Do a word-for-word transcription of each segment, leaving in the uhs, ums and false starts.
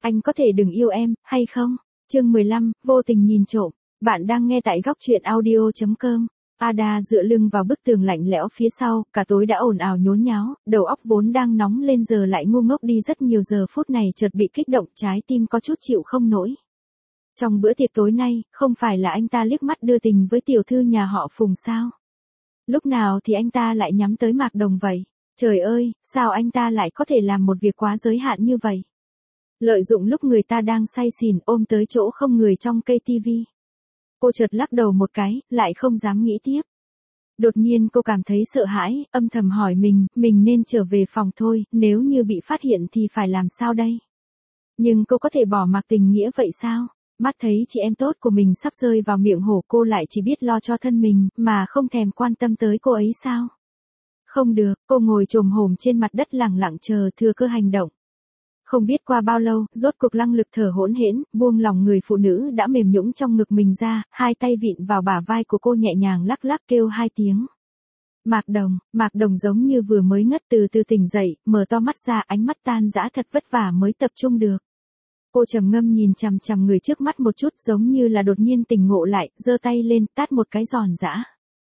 Anh có thể đừng yêu em, hay không? Chương mười lăm, vô tình nhìn trộm. Bạn đang nghe tại góc truyện audio chấm com. Ada dựa lưng vào bức tường lạnh lẽo phía sau, cả tối đã ồn ào nhốn nháo, đầu óc vốn đang nóng lên giờ lại ngu ngốc đi rất nhiều, giờ phút này chợt bị kích động, trái tim có chút chịu không nổi. Trong bữa tiệc tối nay, không phải là anh ta liếc mắt đưa tình với tiểu thư nhà họ Phùng sao? Lúc nào thì anh ta lại nhắm tới Mạc Đồng vậy? Trời ơi, sao anh ta lại có thể làm một việc quá giới hạn như vậy? Lợi dụng lúc người ta đang say xỉn ôm tới chỗ không người trong cây tivi. Cô chợt lắc đầu một cái, lại không dám nghĩ tiếp. Đột nhiên cô cảm thấy sợ hãi, âm thầm hỏi mình, mình nên trở về phòng thôi, nếu như bị phát hiện thì phải làm sao đây? Nhưng cô có thể bỏ mặc tình nghĩa vậy sao? Mắt thấy chị em tốt của mình sắp rơi vào miệng hổ, cô lại chỉ biết lo cho thân mình, mà không thèm quan tâm tới cô ấy sao? Không được, cô ngồi chồm hổm trên mặt đất lẳng lặng chờ thừa cơ hành động. Không biết qua bao lâu, rốt cuộc Lăng Lực thở hỗn hển, buông lòng người phụ nữ đã mềm nhũn trong ngực mình ra, hai tay vịn vào bả vai của cô nhẹ nhàng lắc lắc kêu hai tiếng. Mạc Đồng, Mạc Đồng giống như vừa mới ngất từ từ tỉnh dậy, mở to mắt ra, ánh mắt tan rã thật vất vả mới tập trung được. Cô trầm ngâm nhìn chằm chằm người trước mắt một chút, giống như là đột nhiên tỉnh ngộ lại, giơ tay lên, tát một cái giòn giã.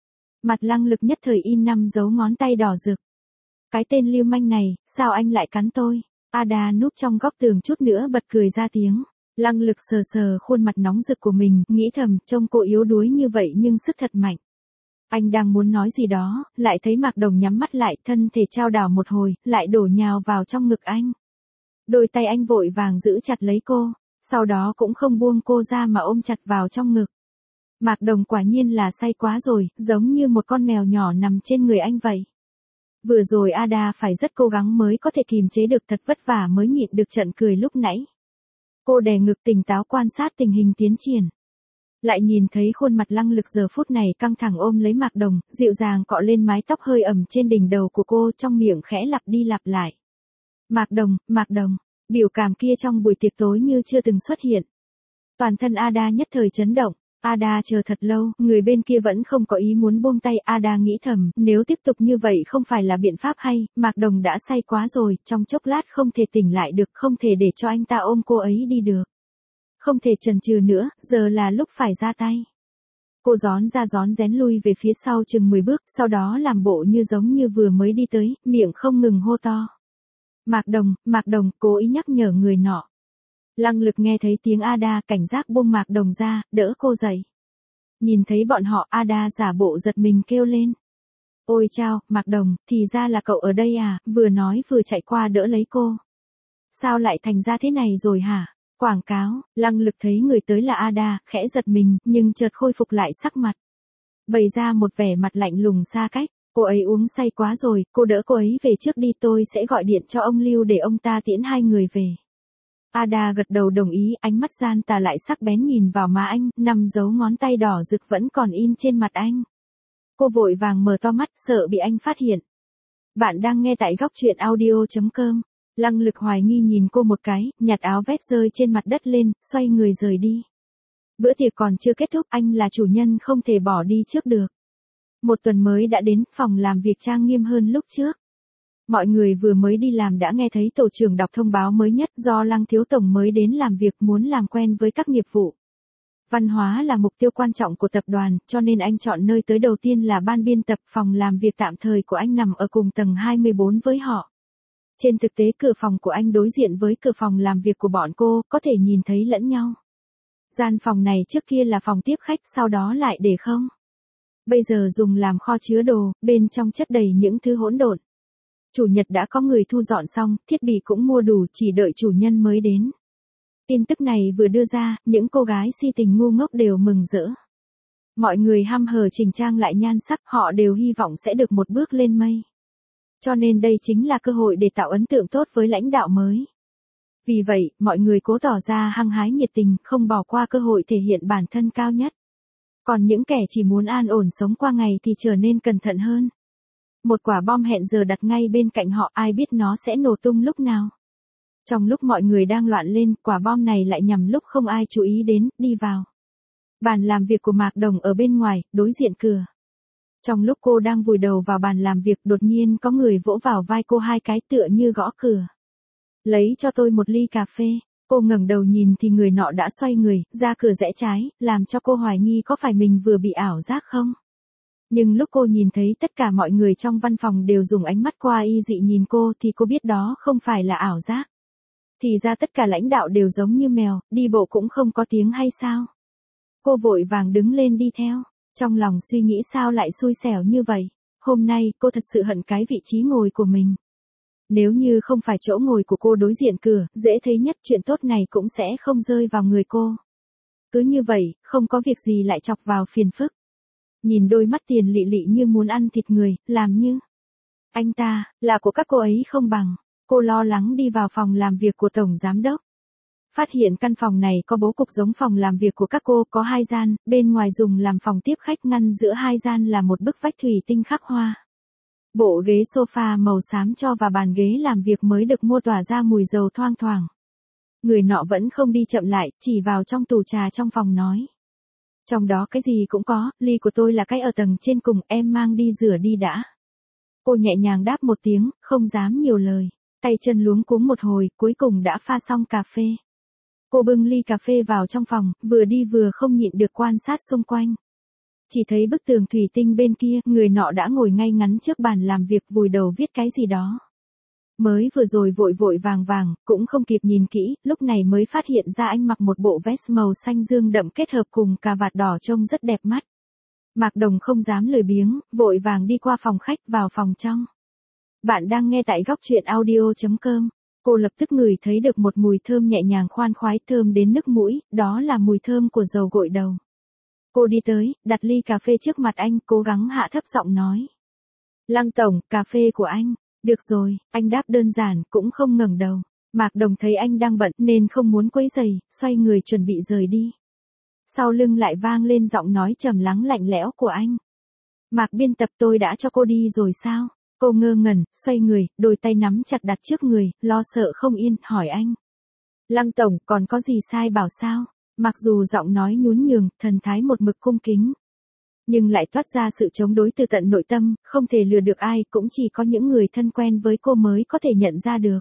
Mặt Lăng Lực nhất thời in năm dấu ngón tay đỏ rực. Cái tên lưu manh này, sao anh lại cắn tôi? Ada núp trong góc tường chút nữa bật cười ra tiếng. Lăng Lực sờ sờ khuôn mặt nóng rực của mình, nghĩ thầm, trông cô yếu đuối như vậy nhưng sức thật mạnh. Anh đang muốn nói gì đó, lại thấy Mạc Đồng nhắm mắt lại, thân thể trao đảo một hồi, lại đổ nhào vào trong ngực anh. Đôi tay anh vội vàng giữ chặt lấy cô, sau đó cũng không buông cô ra mà ôm chặt vào trong ngực. Mạc Đồng quả nhiên là say quá rồi, giống như một con mèo nhỏ nằm trên người anh vậy. Vừa rồi Ada phải rất cố gắng mới có thể kìm chế được, thật vất vả mới nhịn được trận cười lúc nãy. Cô đè ngực tỉnh táo quan sát tình hình tiến triển. Lại nhìn thấy khuôn mặt Lăng Lực giờ phút này căng thẳng ôm lấy Mạc Đồng, dịu dàng cọ lên mái tóc hơi ẩm trên đỉnh đầu của cô, trong miệng khẽ lặp đi lặp lại. Mạc Đồng, Mạc Đồng, biểu cảm kia trong buổi tiệc tối như chưa từng xuất hiện. Toàn thân Ada nhất thời chấn động. Ada chờ thật lâu, người bên kia vẫn không có ý muốn buông tay. Ada nghĩ thầm, nếu tiếp tục như vậy không phải là biện pháp hay, Mạc Đồng đã say quá rồi, trong chốc lát không thể tỉnh lại được, không thể để cho anh ta ôm cô ấy đi được. Không thể chần chừ nữa, giờ là lúc phải ra tay. Cô gión ra gión rén lui về phía sau chừng mười bước, sau đó làm bộ như giống như vừa mới đi tới, miệng không ngừng hô to. Mạc Đồng, Mạc Đồng, cố ý nhắc nhở người nọ. Lăng Lực nghe thấy tiếng Ada, cảnh giác buông Mạc Đồng ra, đỡ cô dậy. Nhìn thấy bọn họ, Ada giả bộ giật mình kêu lên. Ôi chao, Mạc Đồng, thì ra là cậu ở đây à, vừa nói vừa chạy qua đỡ lấy cô. Sao lại thành ra thế này rồi hả? Quảng cáo. Lăng Lực thấy người tới là Ada, khẽ giật mình, nhưng chợt khôi phục lại sắc mặt. Bày ra một vẻ mặt lạnh lùng xa cách. Cô ấy uống say quá rồi, cô đỡ cô ấy về trước đi, tôi sẽ gọi điện cho ông Lưu để ông ta tiễn hai người về. Ada gật đầu đồng ý, ánh mắt gian tà lại sắc bén nhìn vào má anh, năm dấu ngón tay đỏ rực vẫn còn in trên mặt anh. Cô vội vàng mở to mắt, sợ bị anh phát hiện. Bạn đang nghe tại góc truyện audio chấm com. Lăng Lực hoài nghi nhìn cô một cái, nhặt áo vest rơi trên mặt đất lên, xoay người rời đi. Bữa tiệc còn chưa kết thúc, anh là chủ nhân không thể bỏ đi trước được. Một tuần mới đã đến, phòng làm việc trang nghiêm hơn lúc trước. Mọi người vừa mới đi làm đã nghe thấy tổ trưởng đọc thông báo mới nhất, do Lăng thiếu tổng mới đến làm việc, muốn làm quen với các nghiệp vụ. Văn hóa là mục tiêu quan trọng của tập đoàn, cho nên anh chọn nơi tới đầu tiên là ban biên tập. Phòng làm việc tạm thời của anh nằm ở cùng tầng hai mươi bốn với họ. Trên thực tế cửa phòng của anh đối diện với cửa phòng làm việc của bọn cô, có thể nhìn thấy lẫn nhau. Gian phòng này trước kia là phòng tiếp khách, sau đó lại để không. Bây giờ dùng làm kho chứa đồ, bên trong chất đầy những thứ hỗn độn. Chủ nhật đã có người thu dọn xong, thiết bị cũng mua đủ, chỉ đợi chủ nhân mới đến. Tin tức này vừa đưa ra, những cô gái si tình ngu ngốc đều mừng rỡ. Mọi người hăm hở chỉnh trang lại nhan sắc, họ đều hy vọng sẽ được một bước lên mây. Cho nên đây chính là cơ hội để tạo ấn tượng tốt với lãnh đạo mới. Vì vậy, mọi người cố tỏ ra hăng hái nhiệt tình, không bỏ qua cơ hội thể hiện bản thân cao nhất. Còn những kẻ chỉ muốn an ổn sống qua ngày thì trở nên cẩn thận hơn. Một quả bom hẹn giờ đặt ngay bên cạnh họ, ai biết nó sẽ nổ tung lúc nào. Trong lúc mọi người đang loạn lên, quả bom này lại nhằm lúc không ai chú ý đến, đi vào. Bàn làm việc của Mạc Đồng ở bên ngoài, đối diện cửa. Trong lúc cô đang vùi đầu vào bàn làm việc, đột nhiên có người vỗ vào vai cô hai cái tựa như gõ cửa. Lấy cho tôi một ly cà phê. Cô ngẩng đầu nhìn thì người nọ đã xoay người, ra cửa rẽ trái, làm cho cô hoài nghi có phải mình vừa bị ảo giác không? Nhưng lúc cô nhìn thấy tất cả mọi người trong văn phòng đều dùng ánh mắt qua y dị nhìn cô thì cô biết đó không phải là ảo giác. Thì ra tất cả lãnh đạo đều giống như mèo, đi bộ cũng không có tiếng hay sao? Cô vội vàng đứng lên đi theo, trong lòng suy nghĩ sao lại xui xẻo như vậy. Hôm nay cô thật sự hận cái vị trí ngồi của mình. Nếu như không phải chỗ ngồi của cô đối diện cửa, dễ thấy nhất chuyện tốt này cũng sẽ không rơi vào người cô. Cứ như vậy, không có việc gì lại chọc vào phiền phức. Nhìn đôi mắt tiền lị lị như muốn ăn thịt người, làm như anh ta, là của các cô ấy không bằng. Cô lo lắng đi vào phòng làm việc của Tổng Giám Đốc. Phát hiện căn phòng này có bố cục giống phòng làm việc của các cô, có hai gian, bên ngoài dùng làm phòng tiếp khách, ngăn giữa hai gian là một bức vách thủy tinh khắc hoa. Bộ ghế sofa màu xám cho và bàn ghế làm việc mới được mua tỏa ra mùi dầu thoang thoảng. Người nọ vẫn không đi chậm lại, chỉ vào trong tủ trà trong phòng nói. Trong đó cái gì cũng có, ly của tôi là cái ở tầng trên cùng, em mang đi rửa đi đã. Cô nhẹ nhàng đáp một tiếng, không dám nhiều lời. Tay chân luống cuống một hồi, cuối cùng đã pha xong cà phê. Cô bưng ly cà phê vào trong phòng, vừa đi vừa không nhịn được quan sát xung quanh. Chỉ thấy bức tường thủy tinh bên kia, người nọ đã ngồi ngay ngắn trước bàn làm việc vùi đầu viết cái gì đó. Mới vừa rồi vội vội vàng vàng, cũng không kịp nhìn kỹ, lúc này mới phát hiện ra anh mặc một bộ vest màu xanh dương đậm kết hợp cùng cà vạt đỏ trông rất đẹp mắt. Mạc Đồng không dám lười biếng, vội vàng đi qua phòng khách vào phòng trong. Bạn đang nghe tại góc truyện audio chấm com. Cô lập tức ngửi thấy được một mùi thơm nhẹ nhàng khoan khoái thơm đến nức mũi, đó là mùi thơm của dầu gội đầu. Cô đi tới, đặt ly cà phê trước mặt anh, cố gắng hạ thấp giọng nói. Lăng tổng, cà phê của anh. Được rồi, anh đáp đơn giản, cũng không ngẩng đầu. Mạc Đồng thấy anh đang bận nên không muốn quấy rầy, xoay người chuẩn bị rời đi. Sau lưng lại vang lên giọng nói trầm lắng lạnh lẽo của anh. Mạc biên tập, tôi đã cho cô đi rồi sao? Cô ngơ ngẩn, xoay người, đôi tay nắm chặt đặt trước người, lo sợ không yên, hỏi anh. Lăng tổng, còn có gì sai bảo sao? Mặc dù giọng nói nhún nhường, thần thái một mực cung kính. Nhưng lại toát ra sự chống đối từ tận nội tâm, không thể lừa được ai, cũng chỉ có những người thân quen với cô mới có thể nhận ra được.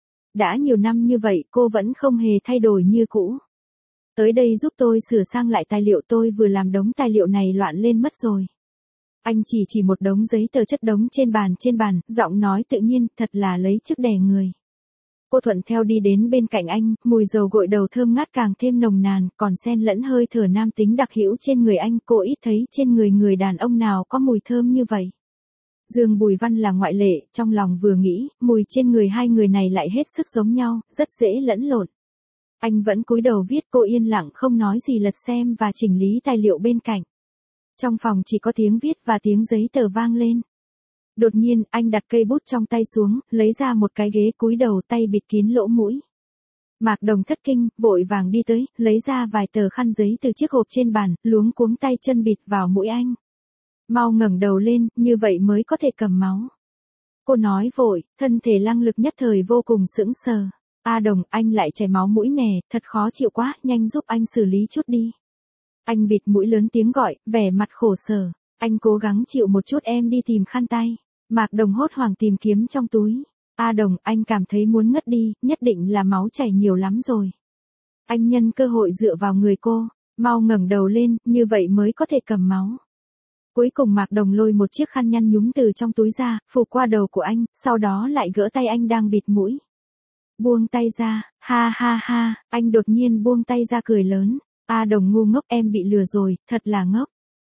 Đã nhiều năm như vậy cô vẫn không hề thay đổi như cũ. Tới đây giúp tôi sửa sang lại tài liệu, tôi vừa làm đống tài liệu này loạn lên mất rồi. Anh chỉ chỉ một đống giấy tờ chất đống trên bàn trên bàn, giọng nói tự nhiên, thật là lấy chức đè người. Cô thuận theo đi đến bên cạnh anh, mùi dầu gội đầu thơm ngát càng thêm nồng nàn, còn xen lẫn hơi thở nam tính đặc hữu trên người anh, cô ít thấy trên người người đàn ông nào có mùi thơm như vậy. Dương Bùi Văn là ngoại lệ, trong lòng vừa nghĩ, mùi trên người hai người này lại hết sức giống nhau, rất dễ lẫn lộn. Anh vẫn cúi đầu viết, cô yên lặng không nói gì, lật xem và chỉnh lý tài liệu bên cạnh. Trong phòng chỉ có tiếng viết và tiếng giấy tờ vang lên. Đột nhiên, anh đặt cây bút trong tay xuống, lấy ra một cái ghế, cúi đầu, tay bịt kín lỗ mũi. Mạc Đồng thất kinh, vội vàng đi tới, lấy ra vài tờ khăn giấy từ chiếc hộp trên bàn, luống cuống tay chân bịt vào mũi anh. Mau ngẩng đầu lên, như vậy mới có thể cầm máu. Cô nói vội, thân thể Lăng Lực nhất thời vô cùng sững sờ. A Đồng, anh lại chảy máu mũi nè, thật khó chịu quá, nhanh giúp anh xử lý chút đi. Anh bịt mũi lớn tiếng gọi, vẻ mặt khổ sở. Anh cố gắng chịu một chút, em đi tìm khăn tay. Mạc Đồng hốt hoảng tìm kiếm trong túi. A Đồng, anh cảm thấy muốn ngất đi, nhất định là máu chảy nhiều lắm rồi. Anh nhân cơ hội dựa vào người cô, mau ngẩng đầu lên, như vậy mới có thể cầm máu. Cuối cùng Mạc Đồng lôi một chiếc khăn nhăn nhúm từ trong túi ra, phủ qua đầu của anh, sau đó lại gỡ tay anh đang bịt mũi. Buông tay ra, ha ha ha, anh đột nhiên buông tay ra cười lớn. A Đồng ngu ngốc, em bị lừa rồi, thật là ngốc.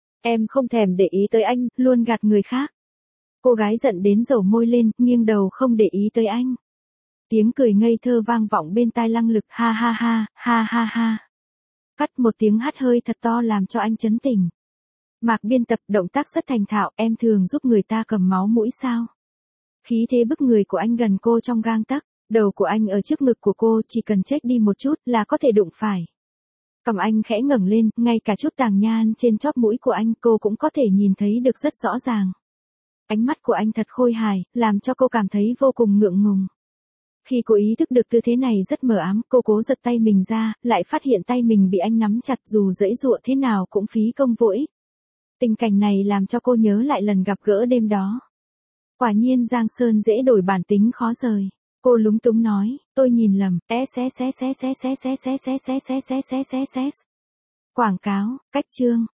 Em không thèm để ý tới anh, luôn gạt người khác. Cô gái giận đến dầu môi lên, nghiêng đầu không để ý tới anh. Tiếng cười ngây thơ vang vọng bên tai Lăng Lực, ha ha ha, ha ha ha. Cắt một tiếng hắt hơi thật to làm cho anh chấn tỉnh. Mạc biên tập, động tác rất thành thạo, em thường giúp người ta cầm máu mũi sao? Khí thế bức người của anh gần cô trong gang tấc, đầu của anh ở trước ngực của cô, chỉ cần chếch đi một chút là có thể đụng phải. Cầm anh khẽ ngẩng lên, ngay cả chút tàng nhan trên chóp mũi của anh cô cũng có thể nhìn thấy được rất rõ ràng. Ánh mắt của anh thật khôi hài, làm cho cô cảm thấy vô cùng ngượng ngùng. Khi cô ý thức được tư thế này rất mờ ám, cô cố giật tay mình ra, lại phát hiện tay mình bị anh nắm chặt, dù giãy giụa thế nào cũng phí công vô ích. Tình cảnh này làm cho cô nhớ lại lần gặp gỡ đêm đó. Quả nhiên Giang Sơn dễ đổi bản tính khó rời. Cô lúng túng nói, tôi nhìn lầm, S S S S S S S S S S S S S S. Quảng cáo, cách chương.